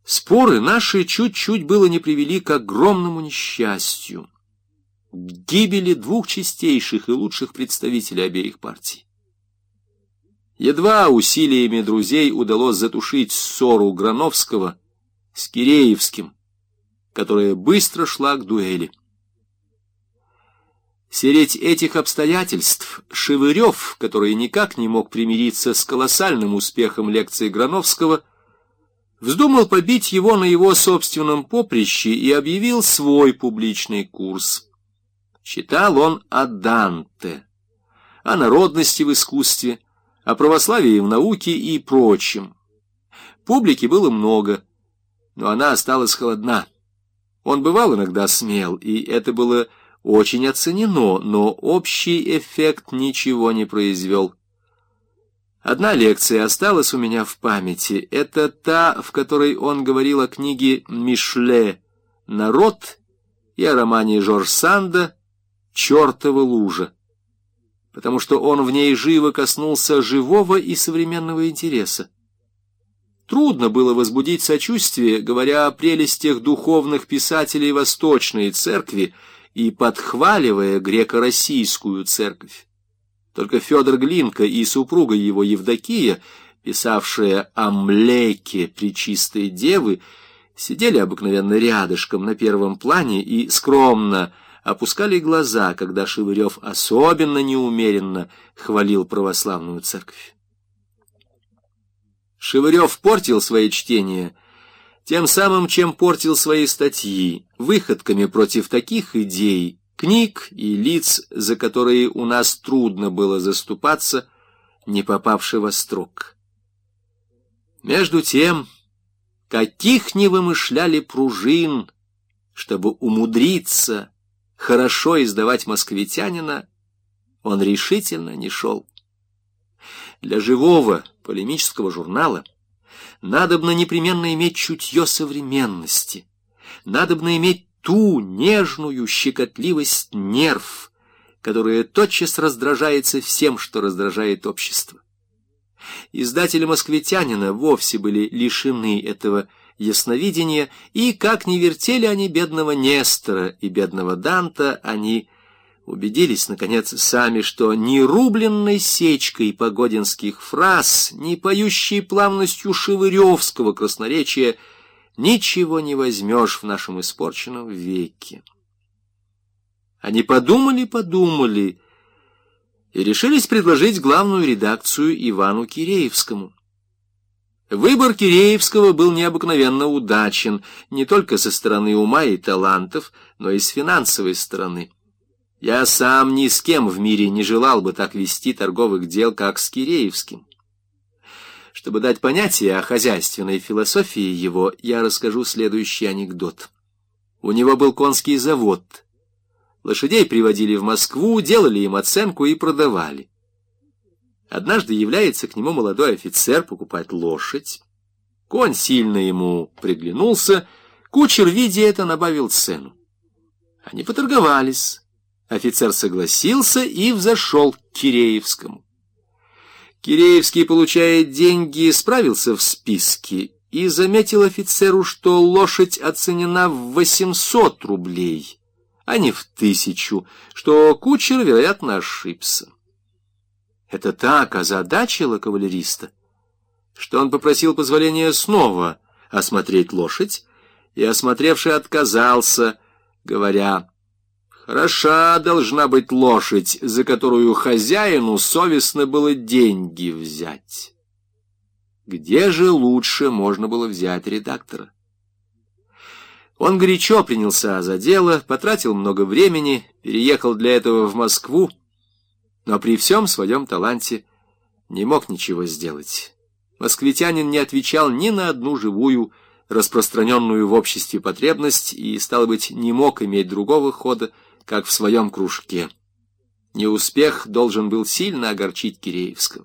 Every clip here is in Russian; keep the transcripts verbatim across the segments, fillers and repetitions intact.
Споры наши чуть-чуть было не привели к огромному несчастью, к гибели двух чистейших и лучших представителей обеих партий. Едва усилиями друзей удалось затушить ссору Грановского с Киреевским, которая быстро шла к дуэли. Средь этих обстоятельств Шевырев, который никак не мог примириться с колоссальным успехом лекции Грановского, вздумал побить его на его собственном поприще и объявил свой публичный курс. Читал он о Данте, о народности в искусстве, о православии в науке и прочем. Публики было много, но она осталась холодна. Он бывал иногда смел, и это было очень оценено, но общий эффект ничего не произвел. Одна лекция осталась у меня в памяти. Это та, в которой он говорил о книге Мишле «Народ» и о романе Жорж Санда «Чертова лужа», потому что он в ней живо коснулся живого и современного интереса. Трудно было возбудить сочувствие, говоря о прелестях духовных писателей Восточной Церкви и подхваливая греко-российскую церковь. Только Федор Глинка и супруга его Евдокия, писавшая о Млеке Пречистой Девы, сидели обыкновенно рядышком на первом плане и скромно опускали глаза, когда Шевырев особенно неумеренно хвалил православную церковь. Шевырев портил свои чтения тем самым, чем портил свои статьи, выходками против таких идей, книг и лиц, за которые у нас трудно было заступаться, не попавши во строк. Между тем, каких не вымышляли пружин, чтобы умудриться хорошо издавать «Москвитянина», он решительно не шел. Для живого полемического журнала надобно непременно иметь чутье современности, надобно иметь ту нежную щекотливость нерв, которая тотчас раздражается всем, что раздражает общество. Издатели «Москвитянина» вовсе были лишены этого ясновидения, и, как ни вертели они бедного Нестора и бедного Данта, они убедились, наконец, сами, что ни рубленной сечкой погодинских фраз, ни поющей плавностью шевыревского красноречия ничего не возьмешь в нашем испорченном веке. Они подумали-подумали и решились предложить главную редакцию Ивану Киреевскому. Выбор Киреевского был необыкновенно удачен не только со стороны ума и талантов, но и с финансовой стороны. Я сам ни с кем в мире не желал бы так вести торговых дел, как с Киреевским. Чтобы дать понятие о хозяйственной философии его, я расскажу следующий анекдот. У него был конский завод. Лошадей приводили в Москву, делали им оценку и продавали. Однажды является к нему молодой офицер покупать лошадь. Конь сильно ему приглянулся, кучер, видя это, набавил цену. Они поторговались. Офицер согласился и взошел к Киреевскому. Киреевский, получая деньги, справился в списке и заметил офицеру, что лошадь оценена в восемьсот рублей, а не в тысячу, что кучер, вероятно, ошибся. Это так озадачило кавалериста, что он попросил позволения снова осмотреть лошадь, и осмотревший отказался, говоря: «Хороша должна быть лошадь, за которую хозяину совестно было деньги взять». Где же лучше можно было взять редактора? Он горячо принялся за дело, потратил много времени, переехал для этого в Москву, но при всем своем таланте не мог ничего сделать. Москвитянин не отвечал ни на одну живую, распространенную в обществе потребность, и, стало быть, не мог иметь другого хода, как в своем кружке. Неуспех должен был сильно огорчить Киреевского.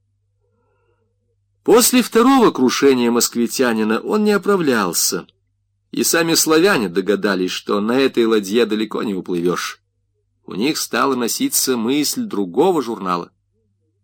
После второго крушения москвитянина он не оправлялся, и сами славяне догадались, что на этой ладье далеко не уплывешь. У них стала носиться мысль другого журнала.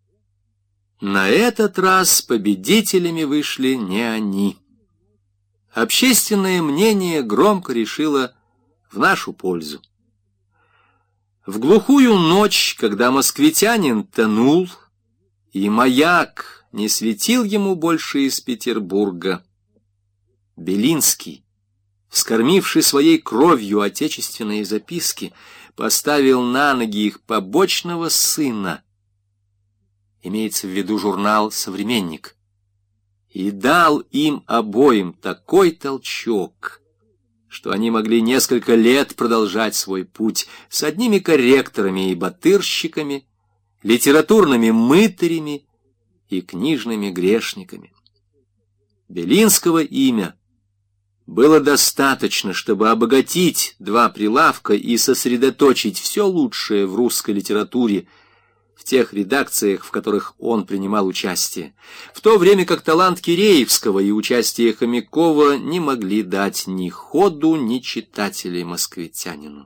На этот раз победителями вышли не они. общественное мнение громко решило в нашу пользу. В глухую ночь, когда москвитянин тонул, и маяк не светил ему больше из Петербурга, Белинский, вскормивший своей кровью отечественные записки, поставил на ноги их побочного сына, имеется в виду журнал «Современник», и дал им обоим такой толчок, что они могли несколько лет продолжать свой путь с одними корректорами и батырщиками, литературными мытарями и книжными грешниками. Белинского имя было достаточно, чтобы обогатить два прилавка и сосредоточить все лучшее в русской литературе в тех редакциях, в которых он принимал участие, в то время как талант Киреевского и участие Хомякова не могли дать ни ходу, ни читателей москвитянину.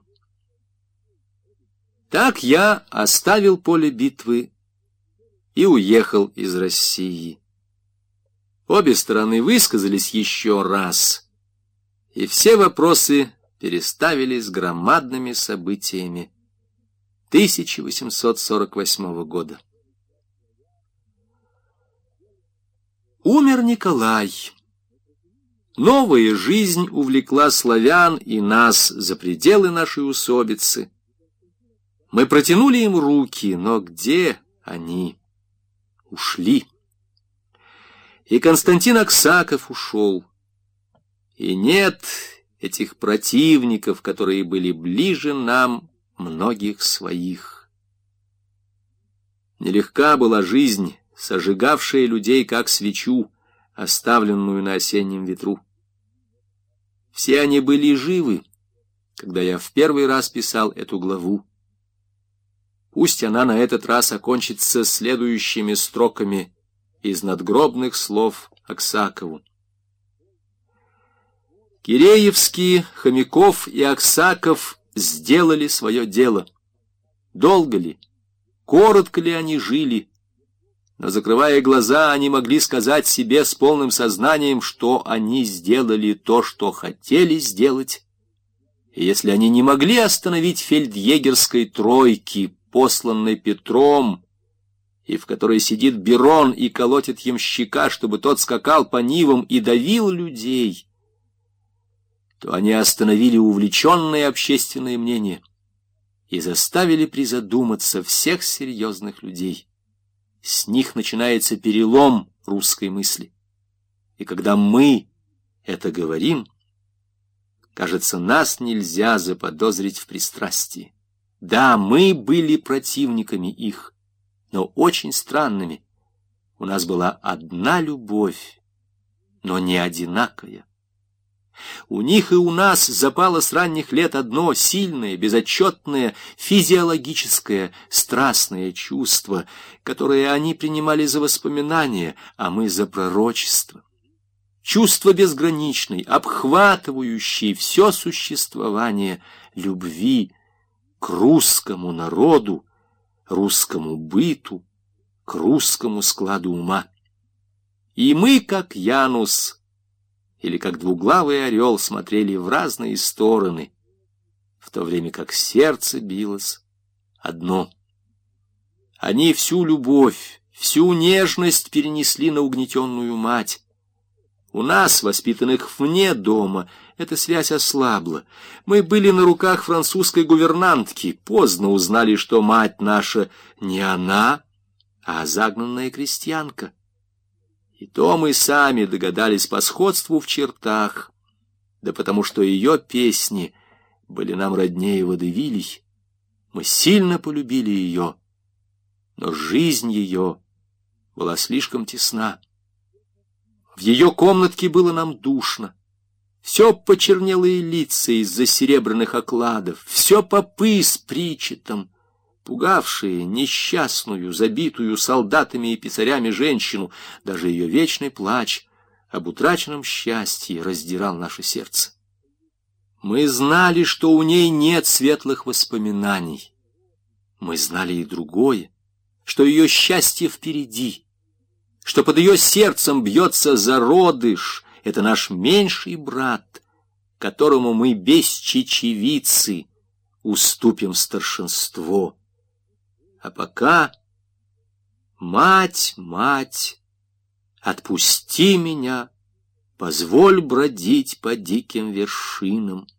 Так я оставил поле битвы и уехал из России. Обе стороны высказались еще раз, и все вопросы переставились громадными событиями тысяча восемьсот сорок восьмого года. Умер Николай. Новая жизнь увлекла славян и нас за пределы нашей усобицы. Мы протянули им руки, но где они? Ушли. И Константин Аксаков ушел. И нет этих противников, которые были ближе нам многих своих. Нелегка была жизнь, сожигавшая людей как свечу, оставленную на осеннем ветру. Все они были живы, когда я в первый раз писал эту главу. Пусть она на этот раз окончится следующими строками из надгробных слов Аксакову. Киреевский, Хомяков и Аксаков сделали свое дело. Долго ли, коротко ли они жили, но, закрывая глаза, они могли сказать себе с полным сознанием, что они сделали то, что хотели сделать. И если они не могли остановить фельдъегерской тройки, посланной Петром, и в которой сидит Берон и колотит ямщика, чтобы тот скакал по нивам и давил людей, то они остановили увлеченное общественное мнение и заставили призадуматься всех серьезных людей. С них начинается перелом русской мысли. И когда мы это говорим, кажется, нас нельзя заподозрить в пристрастии. Да, мы были противниками их, но очень странными. У нас была одна любовь, но не одинакая. У них и у нас запало с ранних лет одно сильное, безотчетное, физиологическое, страстное чувство, которое они принимали за воспоминание, а мы за пророчество. Чувство безграничной, обхватывающей все существование любви к русскому народу, русскому быту, к русскому складу ума. И мы, как Янус, или как двуглавый орел, смотрели в разные стороны, в то время как сердце билось одно. Они всю любовь, всю нежность перенесли на угнетенную мать. У нас, воспитанных вне дома, эта связь ослабла. Мы были на руках французской гувернантки, поздно узнали, что мать наша не она, а загнанная крестьянка. И то мы сами догадались по сходству в чертах, да потому что ее песни были нам роднее водевилей. Мы сильно полюбили ее, но жизнь ее была слишком тесна. В ее комнатке было нам душно. Все почернелые лица из-за серебряных окладов, все попы с причетом, пугавшие несчастную, забитую солдатами и писарями женщину. Даже ее вечный плач об утраченном счастье раздирал наше сердце. Мы знали, что у ней нет светлых воспоминаний. Мы знали и другое, что ее счастье впереди, что под ее сердцем бьется зародыш, Это наш меньший брат, которому мы без чечевицы уступим старшинство. А пока, мать, мать, отпусти меня, позволь бродить по диким вершинам.